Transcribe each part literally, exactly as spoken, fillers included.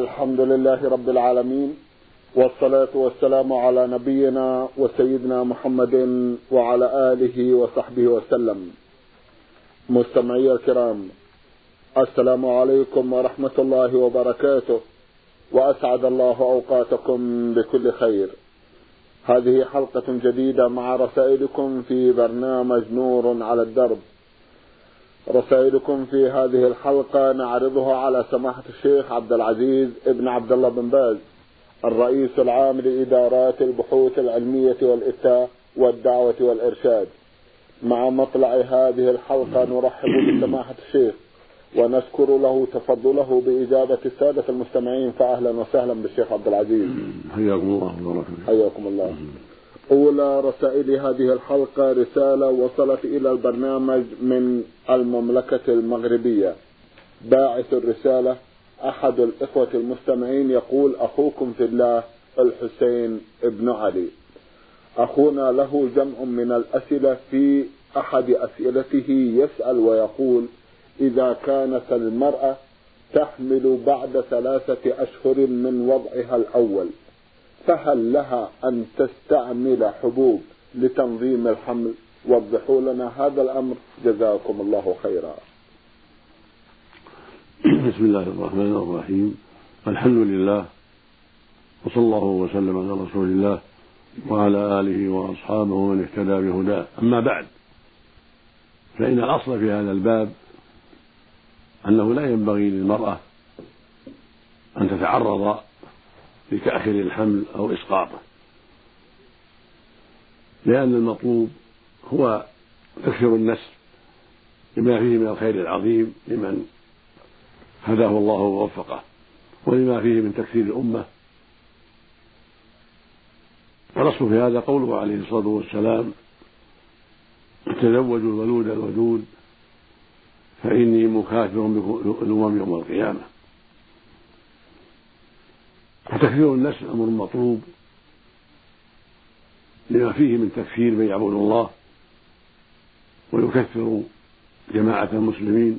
الحمد لله رب العالمين، والصلاة والسلام على نبينا وسيدنا محمد وعلى آله وصحبه وسلم. مستمعي الكرام، السلام عليكم ورحمة الله وبركاته، وأسعد الله أوقاتكم بكل خير. هذه حلقة جديدة مع رسائلكم في برنامج نور على الدرب. رسائلكم في هذه الحلقة نعرضها على سماحة الشيخ عبد العزيز ابن عبد الله بن باز، الرئيس العام لإدارات البحوث العلمية والإفتاء والدعوة والإرشاد. مع مطلع هذه الحلقة نرحب بسماحة الشيخ ونشكر له تفضله بإجابة السادة المستمعين، فأهلا وسهلا بالشيخ عبد العزيز. حياكم الله وبارك فيكم. حياكم الله. أولى رسائل هذه الحلقة رسالة وصلت إلى البرنامج من المملكة المغربية. باعث الرسالة أحد الإخوة المستمعين يقول: أخوكم في الله الحسين ابن علي. أخونا له جمع من الأسئلة. في أحد أسئلته يسأل ويقول: إذا كانت المرأة تحمل بعد ثلاثة أشهر من وضعها الأول، فهل لها أن تستعمل حبوب لتنظيم الحمل؟ وضحوا لنا هذا الأمر جزاكم الله خيرا. بسم الله الرحمن الرحيم، الحمد لله، وصلى الله وسلم على رسول الله وعلى آله وأصحابه ومن اهتدى بهداه. أما بعد، فإن الأصل في هذا الباب أنه لا ينبغي للمرأة أن تتعرض لتأخير الحمل أو إسقاطه، لأن المطلوب هو تكثير النسل لما فيه من الخير العظيم لمن هداه الله ووفقه، ولما فيه من تكثير الأمة. والأصل في هذا قوله عليه الصلاة والسلام: تزوجوا الولود الودود فإني مكاثر بكم الأمم يوم القيامة. وتكثير النسل أمر مطلوب لما فيه من تكثير من يعبد الله ويكثر جماعة المسلمين،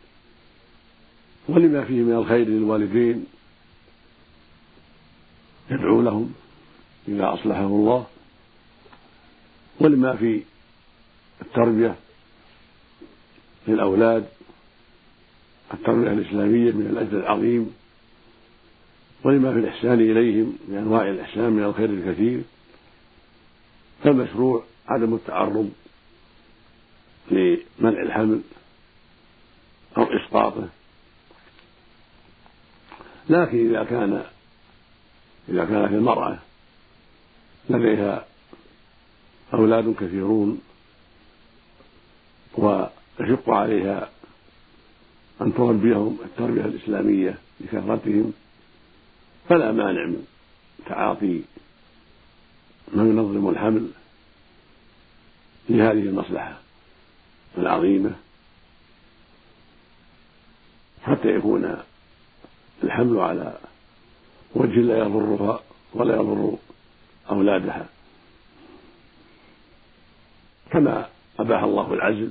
ولما فيه من الخير للوالدين يدعو لهم إذا أصلحه الله، ولما في التربية للأولاد التربية الإسلامية من الأجر العظيم، ولما في الإحسان إليهم من أنواع الإحسان من الخير الكثير. فالمشروع عدم التعرض لمنع الحمل أو إسقاطه. لكن إذا كان إذا كانت المرأة لديها أولاد كثيرون ويشق عليها أن تربيهم التربية الإسلامية لكثرتهم، فلا مانع من تعاطي ما ينظم الحمل لهذه المصلحة العظيمة، حتى يكون الحمل على وجه لا يضرها ولا يضر أولادها، كما أباح الله العزل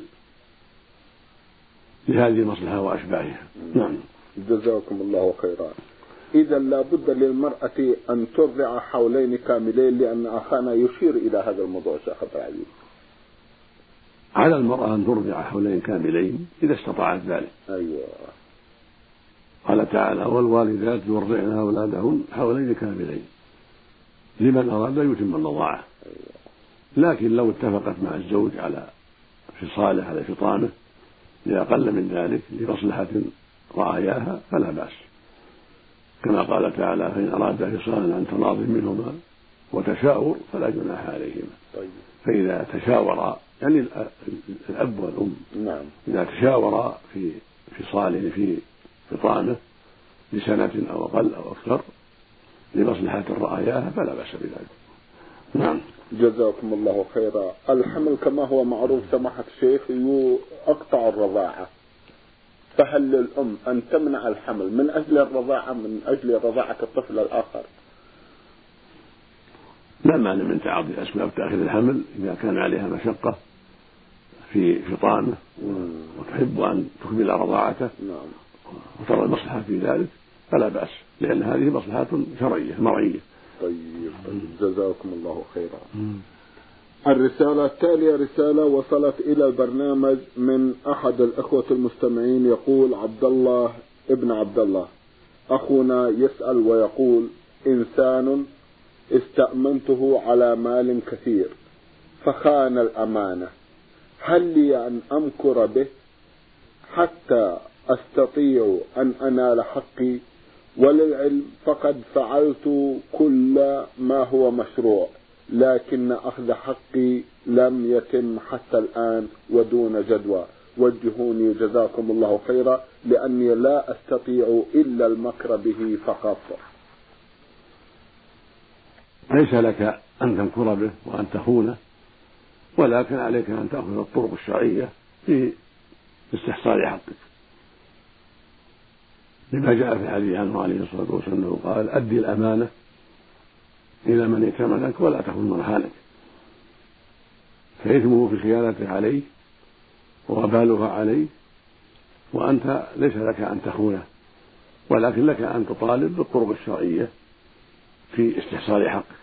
لهذه المصلحة وأشباهها. نعم. جزاكم الله خيرا. إذا لا بد للمرأة أن ترضع حولين كاملين، لأن أخانا يشير إلى هذا الموضوع شيخ عبد العزيز. على المرأة أن ترضع حولين كاملين إذا استطاعت ذلك. أيوة. قال تعالى: والوالدات يرضعن أولادهن حولين كاملين لمن أراد يتم الرضاعة. أيوة. لكن لو اتفقت مع الزوج على فصاله على فطامه لأقل من ذلك لمصلحة رعاياها فلا بأس، كما قال تعالى: فإن أرادا فصالا عن تراض منهما وتشاور فلا جناح عليهما. طيب. فإذا تشاورا، يعني الأب والأم، نعم، إذا تشاورا في فصاله في فطامه لسنة أو أقل أو أكثر لمصلحة رعاياها فلا بأس بذلك. نعم. جزاكم الله خيرا. الحمل كما هو معروف سماحة الشيخ يقطع الرضاعة، فهل للأم أن تمنع الحمل من أجل الرضاعة من أجل رضاعة الطفل الآخر؟ لا مانع من تعاطي أسباب تأخير الحمل إذا كان عليها مشقة في فطامه وتحب أن تكمل رضاعته وترى المصلحة في ذلك، فلا بأس، لأن هذه مصلحة شرعية مرعية. طيب طيب جزاكم الله خيرا. الرسالة التالية رسالة وصلت إلى البرنامج من أحد الأخوة المستمعين، يقول عبد الله ابن عبد الله: أخونا يسأل ويقول: إنسان استأمنته على مال كثير فخان الأمانة، هل لي أن أمكر به حتى أستطيع أن أنال حقي؟ وللعلم فقد فعلت كل ما هو مشروع، لكن أخذ حقي لم يتم حتى الآن ودون جدوى، وجهوني جزاكم الله خيرا، لأني لا أستطيع إلا المكر به فقط. ليس لك أن تمكر به وأن تخونه، ولكن عليك أن تأخذ الطرق الشرعية في استحصال حقك، لما جاء في الحديث عنه عليه الصلاة والسلام قال: أدي الأمانة إلى من ائتمنك ولا تخن من خانك، فإثمه في خيانته عليه ووبالها عليه، وأنت ليس لك أن تخونه، ولكن لك أن تطالب بالطرق الشرعية في استحصال حقك،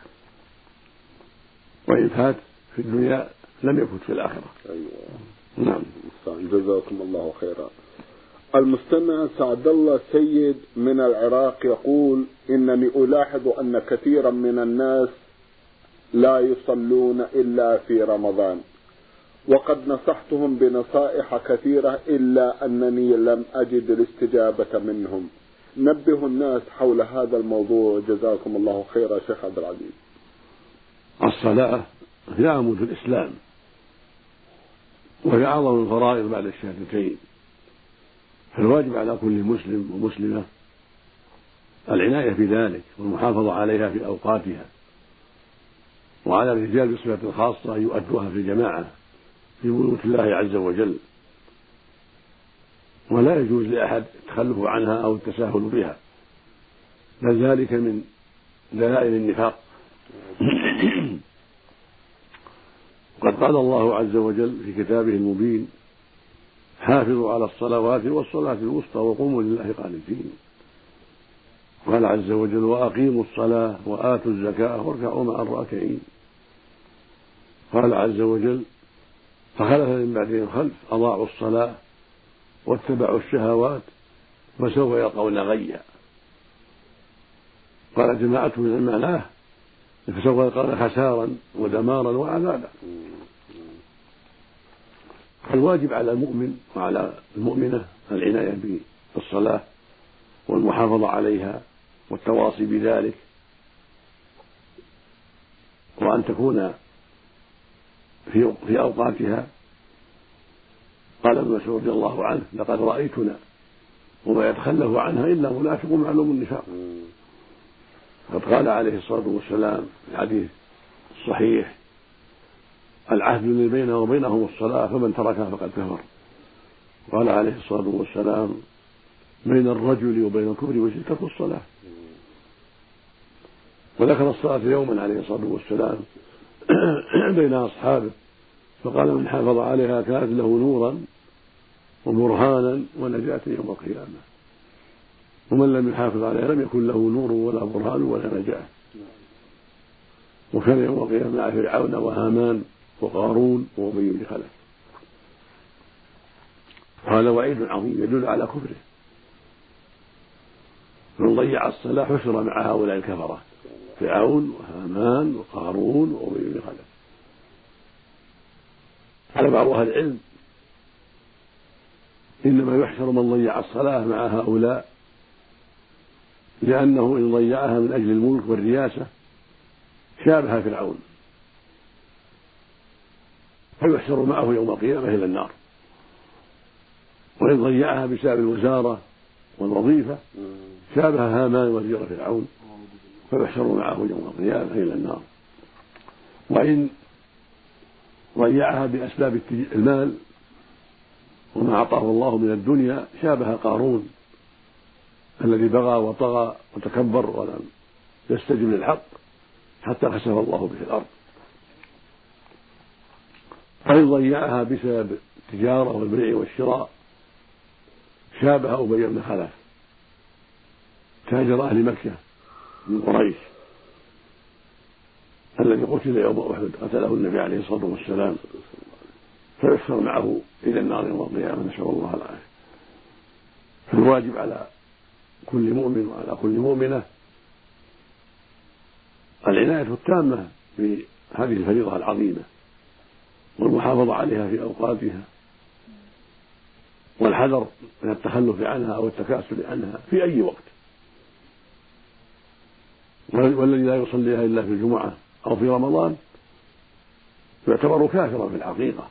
وإن فات في الدنيا لم يفت في الآخرة. أيوة. نعم. جزاكم الله خيرا. المستمع سعد الله سيد من العراق يقول: إنني ألاحظ أن كثيرا من الناس لا يصلون إلا في رمضان، وقد نصحتهم بنصائح كثيرة إلا أنني لم أجد الاستجابة منهم، نبه الناس حول هذا الموضوع جزاكم الله خيرا شيخ عبد العزيز. الصلاة هي عمود الإسلام، وهي أعظم الفرائض بعد الشهادتين، فالواجب على كل مسلم ومسلمة العناية بذلك والمحافظة عليها في أوقاتها، وعلى الرجال بصفة خاصة أن يؤدوها في الجماعة في بيوت الله عز وجل، ولا يجوز لأحد التخلف عنها أو التساهل بها، بل ذلك من دلائل النفاق. قد قال الله عز وجل في كتابه المبين: حافظوا على الصلوات والصلاة الوسطى وقوموا لله قانتين. قال عز وجل: وأقيموا الصلاة وآتوا الزكاة واركعوا مع الراكعين. قال عز وجل: فخلف من بعدهم خلف أضاعوا الصلاة واتبعوا الشهوات وسوف يلقون غيا. قال جماعة من معناه فسوف يلقون خسارا ودمارا وعذابا. الواجب على المؤمن وعلى المؤمنة العناية بالصلاة والمحافظة عليها والتواصي بذلك، وأن تكون في في أوقاتها. قال ابن مسعود رضي الله عنه: لقد رأيتنا وما يتخلف عنها إلا منافق معلوم النفاق. قد قال عليه الصلاة والسلام في الحديث الصحيح: العهد الذي بيننا وبينهم الصلاة فمن تركها فقد كفر. قال عليه الصلاة والسلام: بين الرجل وبين الكفر والشرك ترك الصلاة. وذكر الصلاة يوما عليه الصلاة والسلام بين أصحابه فقال: من حافظ عليها كانت له نورا وبرهانا ونجاة يوم القيامة، ومن لم يحافظ عليها لم يكن له نور ولا برهان ولا نجاة. وكان يوم القيامة مع فرعون وهامان وقارون وأبي بن خلف. هذا وعيد عظيم يدل على كفره، من ضيع الصلاة حشر مع هؤلاء الكفرة فرعون وهامان وقارون وأبي بن خلف. على بعض أهل العلم إنما يحشر من ضيع الصلاة مع هؤلاء لأنه إن ضيعها من أجل الملك والرياسة شابه فرعون، فيحشر معه يوم القيامة إلى النار. وإن ضيعها بسبب الوزارة والوظيفة شابه هامان وزير فرعون، فيحشر معه يوم القيامة إلى النار. وإن ضيعها بأسباب المال وما أعطاه الله من الدنيا شابه قارون الذي بغى وطغى وتكبر ولم يستجب للحق حتى خسف الله به الأرض. وإن ضيعها بسبب التجارة والبيع والشراء شابه أبي بن خلف تاجر أهل مكة من قريش الذي قتل يوم أحد قتله النبي عليه الصلاة والسلام، فيحشر معه إلى النار يوم القيامة، نسأل الله العافية. فالواجب على كل مؤمن وعلى كل مؤمنة العناية التامة بهذه الفريضة العظيمة والمحافظة عليها في أوقاتها، والحذر من التخلف عنها أو التكاسل عنها في أي وقت. والذي لا يصليها إلا في الجمعة أو في رمضان يعتبر كافرا في الحقيقة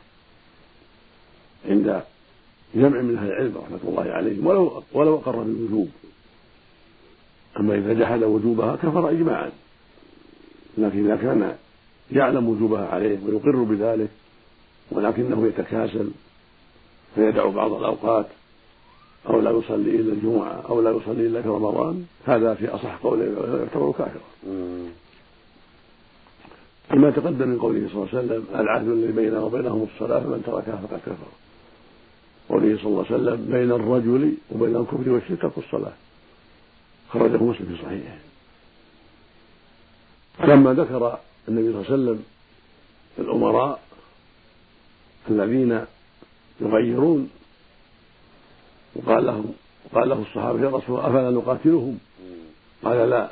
عند جمع من أهل العلم رحمة الله عليهم ولو ولو أقر بالوجوب. أما إذا جحد وجوبها كفر إجماعا، لكن إذا كان يعلم وجوبها عليه ويقر بذلك ولكنه يتكاسل فيدع بعض الأوقات أو لا يصلي إلا الجمعة أو لا يصلي إلا في رمضان، هذا في أصح قوله يعتبر كافرا. كما تقدم من قوله صلى الله عليه وسلم: العهد الذي بيننا وبينهم الصلاة فمن تركها فقد كفر. قوله صلى الله عليه وسلم: بين الرجل وبين الكفر والشرك ترك الصلاة، خرجه مسلم في صحيحه. لما ذكر النبي صلى الله عليه وسلم الأمراء الذين يغيرون وقال لهم قال له الصحابة: يا رسول الله أفلا نقاتلهم؟ قال: لا،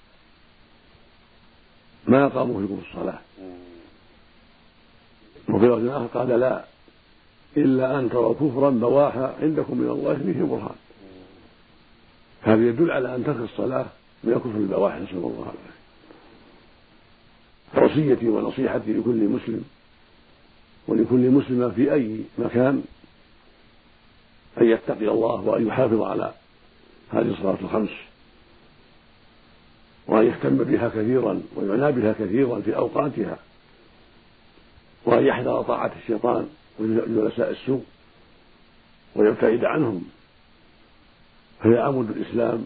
ما قاموا فيكم الصلاة. وفي لفظ آخر قال: لا، إلا أن تروا كفرا بواحا عندكم من الله فيه برهان. هذا يدل على أن ترك الصلاة من الكفر البواح، نسأل الله العافية. وصيتي ونصيحتي لكل مسلم ولكل مسلمة في أي مكان أن يتقي الله وأن يحافظ على هذه الصلاة الخمس، وأن يهتم بها كثيرا ويعنى بها كثيرا في أوقاتها، وأن يحذر طاعة الشيطان وجلساء السوء ويبتعد عنهم، فهي عمود الإسلام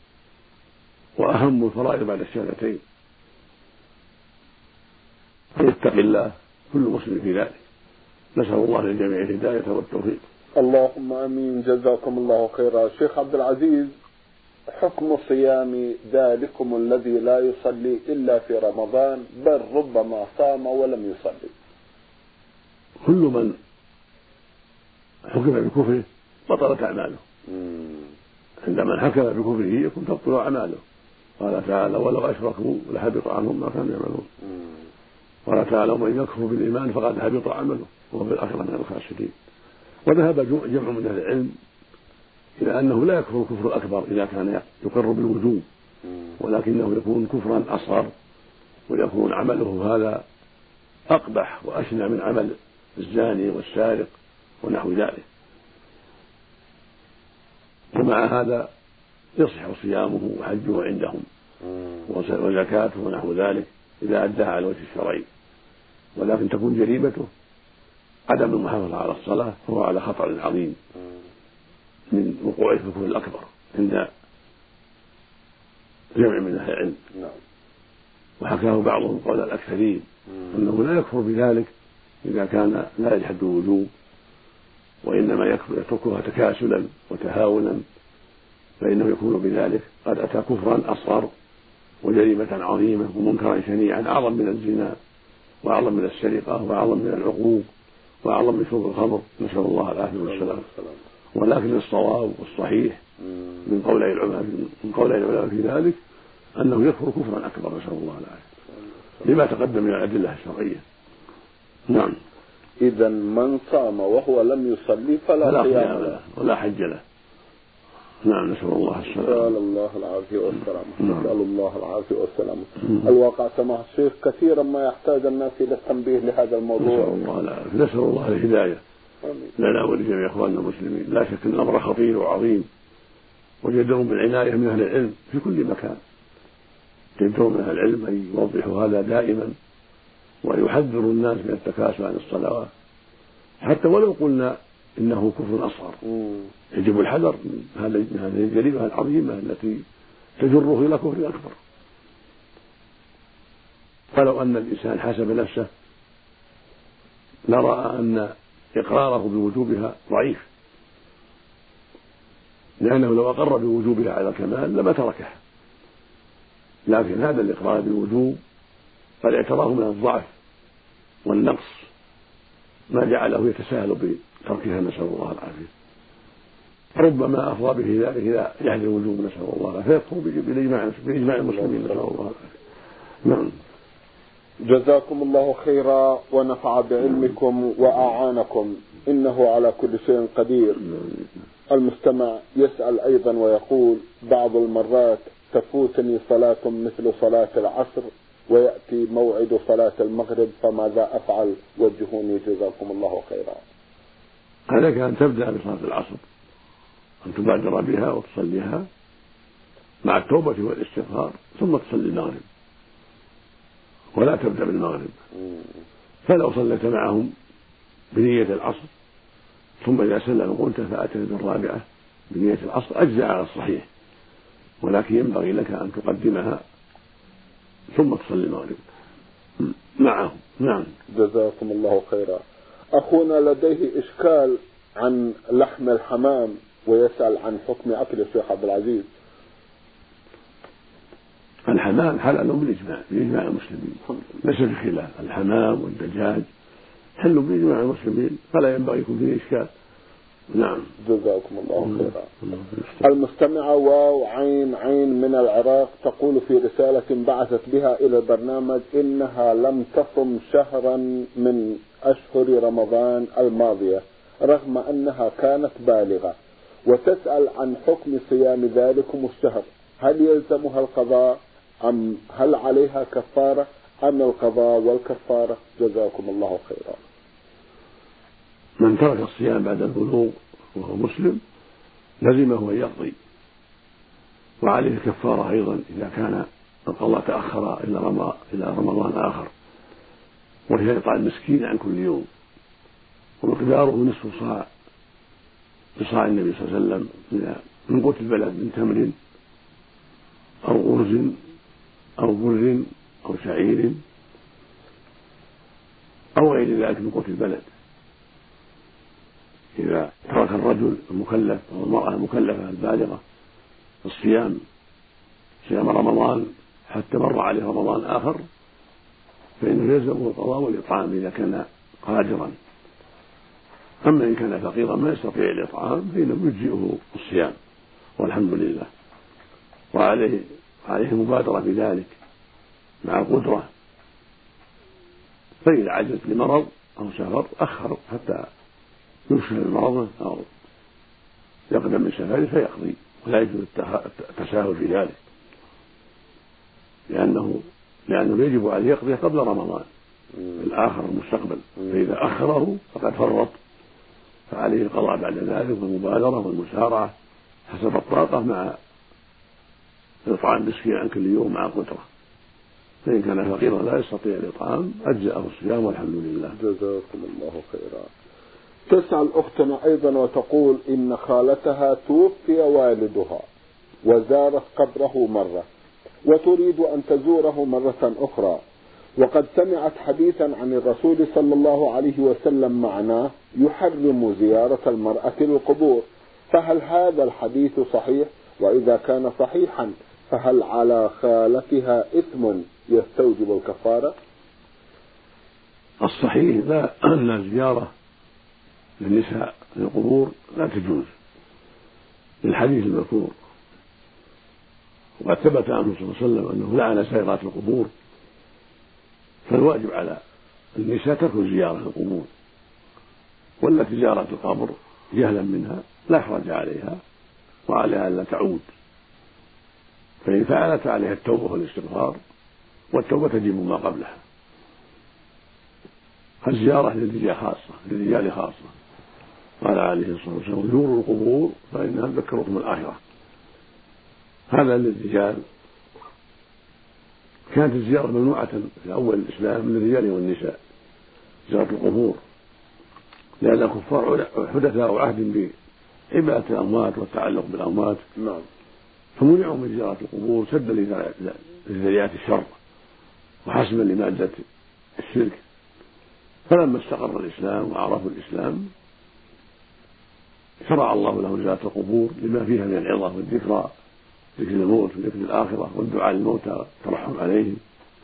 وأهم الفرائض بعد الشهادتين، فيتقي الله كل مسلم في ذلك. نسأل الله للجميع الهداية والتوفيق. اللهم امين. جزاكم الله خيرا. شيخ عبد العزيز، حكم صيام ذلكم الذي لا يصلي الا في رمضان بل ربما صام ولم يصلي؟ كل من حكم بكفره بطلت اعماله. عندما حكم بكفره يكون تبطل اعماله. قال تعالى: ولو اشركوا لحبط عنهم ما كانوا يعملون. قال تعالى: ومن يكفر بالايمان فقد حبط عمله وهو في الاخره من الخاسرين. وذهب جمع من اهل العلم الى انه لا يكفر الكفر الاكبر اذا كان يقر بالوجوب، ولكنه يكون كفرا اصغر، ويكون عمله هذا اقبح واشنع من عمل الزاني والسارق ونحو ذلك. ومع هذا يصح صيامه وحجه عندهم وزكاته ونحو ذلك اذا اداها على الوجه الشرعي، ولكن تكون جريمته عدم المحافظة على الصلاة، فهو على خطر عظيم من وقوع الكفر الأكبر عند جمع من أهل العلم. وحكاه بعضهم قول الأكثرين أنه لا يكفر بذلك إذا كان لا يجحد الوجوب، وإنما يكفر يتركها تكاسلا وتهاونا، فإنه يكون بذلك قد أتى كفرا أصغر وجريمة عظيمة ومنكرا شنيعا أعظم من الزنا وأعظم من السرقة وأعظم من العقوق وأعظم من شرب الخمر، نسأل الله العافية والسلام. ولكن الصواب والصحيح من قول العلماء من قول العلماء في ذلك أنه يكفر كفرا أكبر، نسأل الله العافية، لما تقدم من الأدلة الشرعية. نعم. إذا من صام وهو لم يصلي فلا صيام له ولا حج له. نعم، نسأل الله السلامة. نسأل الله العافية والسلامة. نسأل الله العافية والسلامة. الواقع سماحة الشيخ كثيرا ما يحتاج الناس إلى التنبيه لهذا الموضوع. نسأل الله العافية، نسأل الله الهداية لنا ولجميع إخواننا المسلمين. لا شك أن الأمر خطير وعظيم، وجدر بالعناية من أهل العلم في كل مكان. جدر من أهل العلم أن يوضحوا هذا دائما وأن يحذروا الناس من التكاسل عن الصلوات، حتى ولو قلنا إنه كفر أصغر. يجب الحذر من هذه الجريمة العظيمة التي تجره إلى كفر أكبر. فلو أن الإنسان حسب نفسه لرأى أن إقراره بوجوبها ضعيف، لأنه لو أقر بوجوبها على الكمال لما تركها، لكن هذا الإقرار بالوجوب قد اعتراه من الضعف والنقص ما جعله يتساهل بتركها، نسأل الله العافية. ربما أفضى به ذلك إذا جحد الوجوب، نسأل الله، فيكفر بإجماع المسلمين، نسأل الله العافية. نعم. جزاكم الله خيرا ونفع بعلمكم وأعانكم، إنه على كل شيء قدير. المستمع يسأل أيضا ويقول: بعض المرات تفوتني صلاة مثل صلاة العصر ويأتي موعد صلاة المغرب، فماذا أفعل؟ وجهوني جزاكم الله خيرا. عليك أن تبدأ بصلاة العصر، أن تبادر بها وتصليها مع التوبة والاستغفار، ثم تصلي المغرب، ولا تبدأ بالمغرب. فلو صليت معهم بنية العصر ثم إذا سلم قلت فأتت بالرابعة بنية العصر أجزاء على الصحيح، ولكن ينبغي لك أن تقدمها ثم تصلي المغرب معهم. نعم. جزاكم الله خيرا. أخونا لديه إشكال عن لحم الحمام ويسأل عن حكم أكل الشيخ عبد العزيز. الحمام حلال بالإجماع، بإجماع المسلمين، ليس في خلاف. الحمام والدجاج حل بإجماع المسلمين، فلا ينبغي يكون فيه إشكال. نعم. جزاكم الله خيرا. المستمعة واو عين عين من العراق تقول في رسالة بعثت بها إلى البرنامج إنها لم تصم شهرا من أشهر رمضان الماضية رغم أنها كانت بالغة، وتسأل عن حكم صيام ذلكم الشهر، هل يلزمها القضاء أم هل عليها كفارة أم القضاء والكفارة؟ جزاكم الله خيرا. من ترك الصيام بعد البلوغ وهو مسلم لزمه أن يقضي، وعليه كفارة أيضا إذا كان القضاء تأخر إلى رمضان آخر، وهي إطعام مسكين عن كل يوم، ومقداره نصف صاع بصاع النبي صلى الله عليه وسلم من قوت البلد، من تمر أو أرز أو بر أو شعير أو غير ذلك من قوت البلد. إذا ترك الرجل المكلف أو المرأة المكلفة البالغة الصيام صيام رمضان حتى مر عليه رمضان آخر فإنه يلزمه القضاء والإطعام إذا كان قادرا. أما إن كان فقيرا ما يستطيع الإطعام فإنه يجزئه الصيام والحمد لله، وعليه عليه المبادرة بذلك مع القدرة، فإذا عجز لمرض أو سفر أخر حتى يكشف المرض أو يقدم من سفره فيقضي، ولا يجوز التساهل في ذلك، لأنه لأنه يجب عليه يقضي قبل رمضان الآخر المستقبل، فإذا أخره فقد فرط، فعليه القضاء بعد ذلك والمبادرة والمسارعة حسب الطاقة مع إطعام مسكين عن كل يوم مع قدرة. فإن كان فقيرا لا يستطيع الإطعام أجزأه الصيام والحمد لله. جزاكم الله خيرا. تسأل أختنا أيضا وتقول إن خالتها توفي والدها وزارت قبره مرة وتريد أن تزوره مرة أخرى، وقد سمعت حديثا عن الرسول صلى الله عليه وسلم معناه يحرم زيارة المرأة للقبور، فهل هذا الحديث صحيح؟ وإذا كان صحيحا فهل على خالتها إثم يستوجب الكفارة؟ الصحيح لا أن الزيارة للنساء للقبور لا تجوز للحديث المذكور، وقد ثبت عنه صلى الله عليه وسلم أنه لعن سائرات القبور، فالواجب على النساء ترك زيارة القبور، والتي زارت القبر جهلا منها لا حرج عليها وعليها ألا تعود، فإن فعلت عليها التوبة والاستغفار، والتوبة تجب ما قبلها. الزيارة للرجال خاصة للرجال خاصة، قال عليه الصلاة والسلام زوروا القبور فإنها تذكركم الآخرة. هذا للرجال. كانت الزيارة ممنوعة في أول الإسلام للرجال والنساء زيارة القبور، لأن الكفار حدثاء عهد بعبادة الأموات والتعلق بالأموات، نعم، فمنعوا من زيارة القبور سدا لذريعة الشر وحسما لمادة الشرك. فلما استقر الإسلام وعرفوا الإسلام شرع الله له زيارة القبور لما فيها من العظة والذكرى، ذكر الموت وذكر الآخرة والدعاء للموتى والترحم عليهم.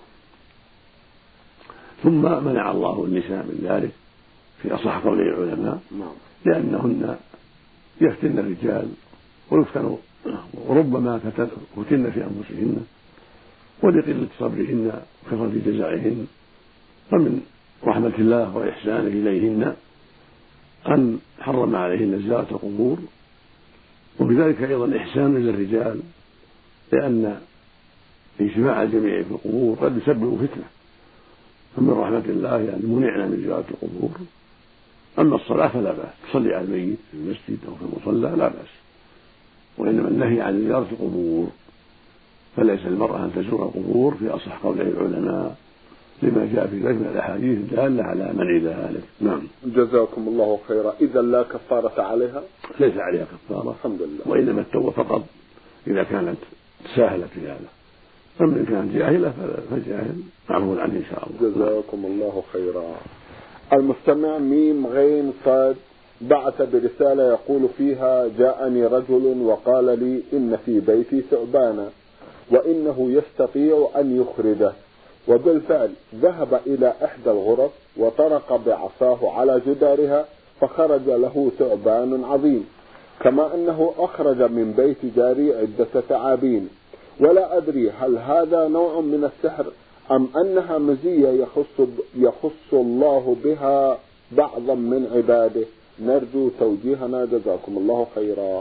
ثم منع الله النساء من ذلك في أصح قول العلماء، لأنهن يفتن الرجال ويفتن وربما فتن في أنفسهن ولقلة صبرهن وكثرة جزائهن. فمن رحمة الله وإحسانه إليهن أن حرم عليهن زيارة القبور، وبذلك أيضا إحسان للرجال، لأن اجتماع الجميع في القبور قد يسبب فتنة. فمن رحمة الله يعني منعنا من زيارة القبور. أما الصلاة فلا بأس، تصلي على الميت في المسجد أو في المصلى لا بأس، وإنما النهي عن زيارة القبور، فليس المرأة أن تزور القبور في أصح قول العلماء لما جاء في ذلك من الأحاديث الدالة على منع ذلك. نعم. جزاكم الله خيرا. إذا لا كفارة عليها؟ ليس عليها كفارة الحمد لله، وإنما التوبة فقط إذا كانت تساهلت في هذا. أما إن كانت جاهلة فالجاهل معفو عنه إن شاء الله. جزاكم الله خيرا. المستمع ميم غين صاد بعث برسالة يقول فيها: جاءني رجل وقال لي إن في بيتي ثعبانا وإنه يستطيع أن يخرجه، وبالفعل ذهب إلى إحدى الغرف وطرق بعصاه على جدارها فخرج له ثعبان عظيم، كما أنه أخرج من بيت جاري عدة ثعابين، ولا أدري هل هذا نوع من السحر أم أنها مزية يخص, يخص الله بها بعضا من عباده. نرجو توجيهنا جزاكم الله خيرا.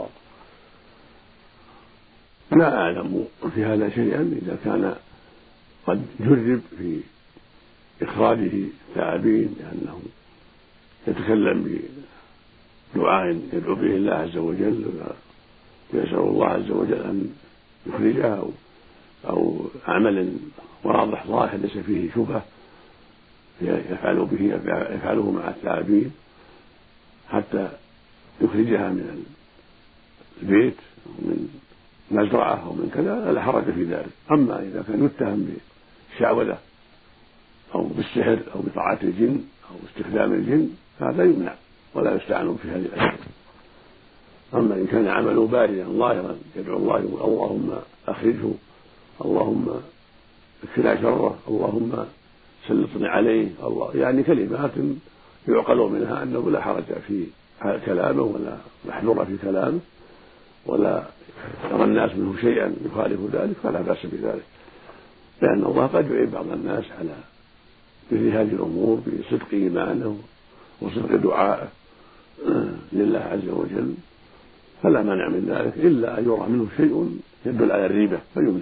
لا أعلم في هذا شيئا إذا كان قد جرب في إخراجه الثعابين، لأنه يتكلم بدعاء يدعو به الله عز وجل ويسأل الله عز وجل أن يخرجها، أو عمل واضح ظاهر ليس فيه شبهة يفعل به يفعله مع الثعابين حتى يخرجها من البيت أو من مزرعة أو من كذا لا حرج في ذلك. أما إذا كان يتهم بالشعوذة أو بالسحر أو بطاعة الجن أو استخدام الجن فهذا يمنع ولا يستعان في هذه الأشياء. أما إن كان عمله باردا ظاهرا يدعو الله يقول اللهم أخرجه، اللهم اكفنا شره، اللهم سلطني عليه، الله يعني كلمات يعقل منها أنه لا حرج في كلامه ولا محذور في كلامه ولا يرى الناس منه شيئا يخالف ذلك فلا بأس بذلك، لأن الله قد يعين بعض الناس على مثل هذه الأمور بصدق إيمانه وصدق دعائه لله عز وجل، فلا مانع من ذلك إلا أن يرى منه شيء يدل على الريبة فيمنع.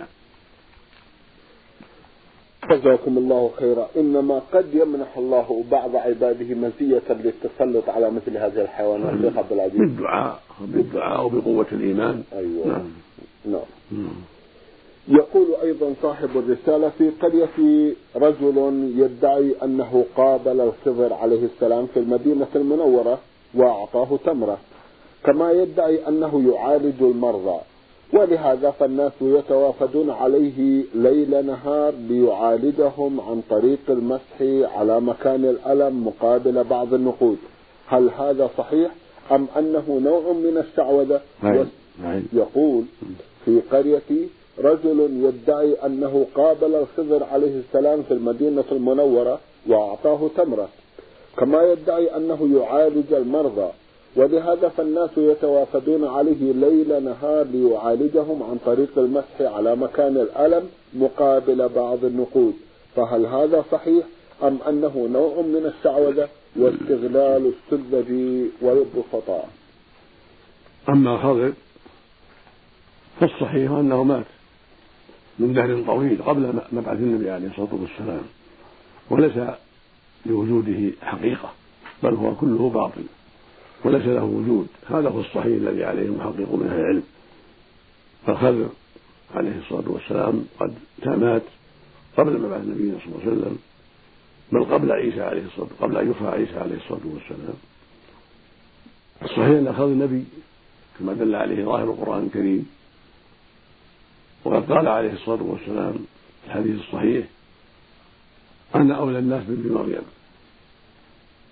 جزاكم الله خيرا. إنما قد يمنح الله بعض عباده مزية للتسلط على مثل هذه الحيوانات شيخ عبد العزيز بالدعاء بالدعاء وبقوة الإيمان. أيوة. نعم. نعم. يقول أيضا صاحب الرسالة: في قرية رجل يدعي أنه قابل الخضر عليه السلام في المدينة المنورة وأعطاه تمرة، كما يدعي أنه يعالج المرضى، ولهذا فالناس يتوافدون عليه ليل نهار ليعالجهم عن طريق المسح على مكان الألم مقابل بعض النقود. هل هذا صحيح أم أنه نوع من الشعوذة؟ يقول: في قريتي رجل يدعي أنه قابل الخضر عليه السلام في المدينة المنورة وأعطاه تمرة، كما يدعي أنه يعالج المرضى، ولهذا فالناس يتوافدون عليه ليل نهار ليعالجهم عن طريق المسح على مكان الألم مقابل بعض النقود. فهل هذا صحيح أم أنه نوع من الشعوذة واستغلال السذج والبسطاء؟ أما الخضر فالصحيح أنه مات من دهر طويل قبل مبعث النبي عليه الصلاة والسلام، وليس لوجوده حقيقة بل هو كله باطل وليس له وجود. هذا هو الصحيح الذي عليه المحقق من أهل العلم. فالخضر عليه الصلاة والسلام قد مات قبل مبعث النبي صلى الله عليه وسلم، بل قبل عيسى عليه الصلاة قبل أن يرفع عيسى عليه الصلاة والسلام. الصحيح أن الخضر نبي كما دل عليه ظاهر القرآن الكريم، وقد قال عليه الصلاة والسلام في الحديث الصحيح: أنا أولى الناس بابن مريم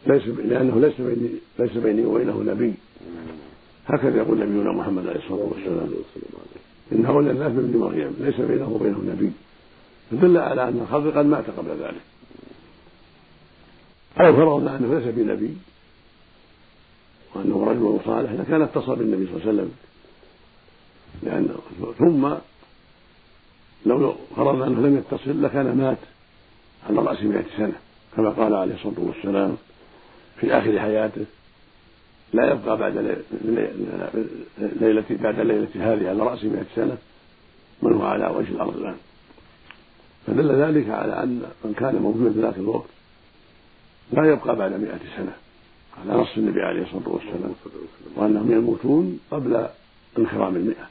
ليس لأنه ليس بيني ليس بيني وبينه نبي، هكذا يقول نبينا محمد عليه الصلاة والسلام إن أولى الناس بابن مريم ليس بينه وبينه نبي، يدل على أن الخضر قد مات قبل ذلك. أو فرضنا أنه ليس بنبي وأنه رجل صالح لكان اتصل بالنبي صلى الله عليه وسلم، لأنه ثم لو فرضنا أنه لم يتصل لكان مات على رأس مئة سنة كما قال عليه الصلاة والسلام في آخر حياته: لا يبقى بعد ليلة بعد ليلة هذه على رأس مئة سنة من هو على وجه الأرض الآن. فدل ذلك على أن من كان موجودا في ذاك الوقت لا يبقى بعد مئة سنة على نص النبي عليه الصلاة والسلام، وأنهم يموتون قبل انخرام المئة.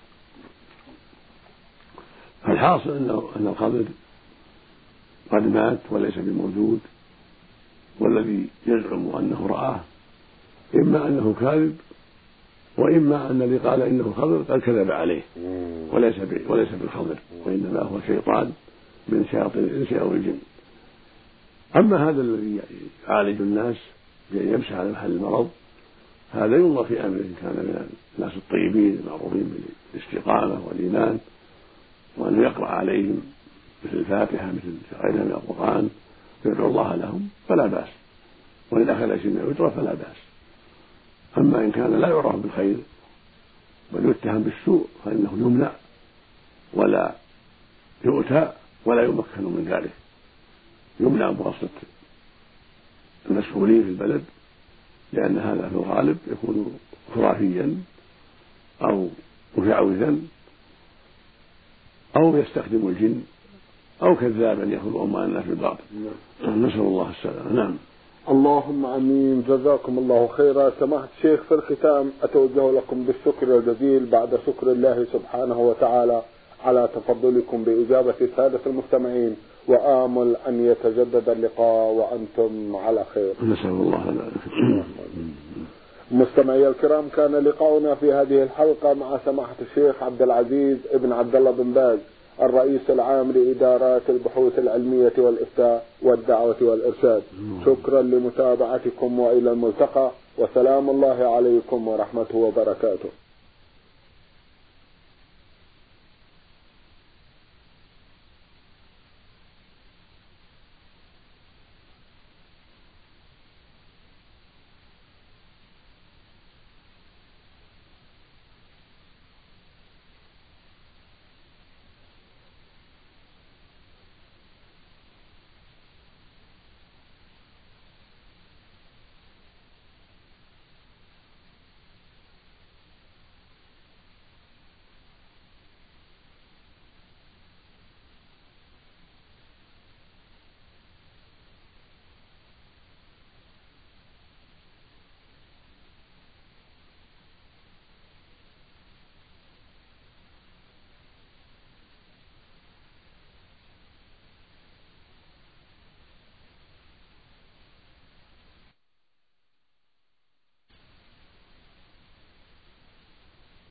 فالحاصل أن الخضر قد مات وليس بموجود، والذي يزعم أنه رآه إما أنه كاذب وإما أن الذي قال إنه خضر قد كذب عليه وليس وليس بالخضر، وإنما هو شيطان من شياطين الإنس أو الجن. أما هذا الذي يعالج الناس بأن يمسح على محل المرض هذا ينظر في أمره، إن كان من الناس الطيبين المعروفين بالاستقامة والإيمان وأنه يقرأ عليهم مثل الفاتحة مثل غيرها من القرآن ويدعو الله لهم فلا بأس، وإن أخذ شيء من الأجرة فلا بأس. أما إن كان لا يعرف بالخير بل يتهم بالسوء فإنه يمنع ولا يؤتى ولا يمكن من ذلك، يمنع بواسطة المسؤولين في البلد، لأن هذا في الغالب يكون خرافيا أو مشعوذا أو يستخدم الجن أو كذابا يأخذ أموال الناس بالباطل. نسأل الله السلامة. نعم. اللهم امين. جزاكم الله خيرا. سماحة الشيخ، في الختام اتوجه لكم بالشكر الجزيل بعد شكر الله سبحانه وتعالى على تفضلكم باجابة السادة المستمعين، وآمل ان يتجدد اللقاء وانتم على خير. نسأل الله. مستمعي الكرام، كان لقاؤنا في هذه الحلقة مع سماحة الشيخ عبد العزيز ابن عبد الله بن باز الرئيس العام لإدارات البحوث العلمية والإفتاء والدعوة والإرشاد. شكرا لمتابعتكم وإلى الملتقى، وسلام الله عليكم ورحمته وبركاته.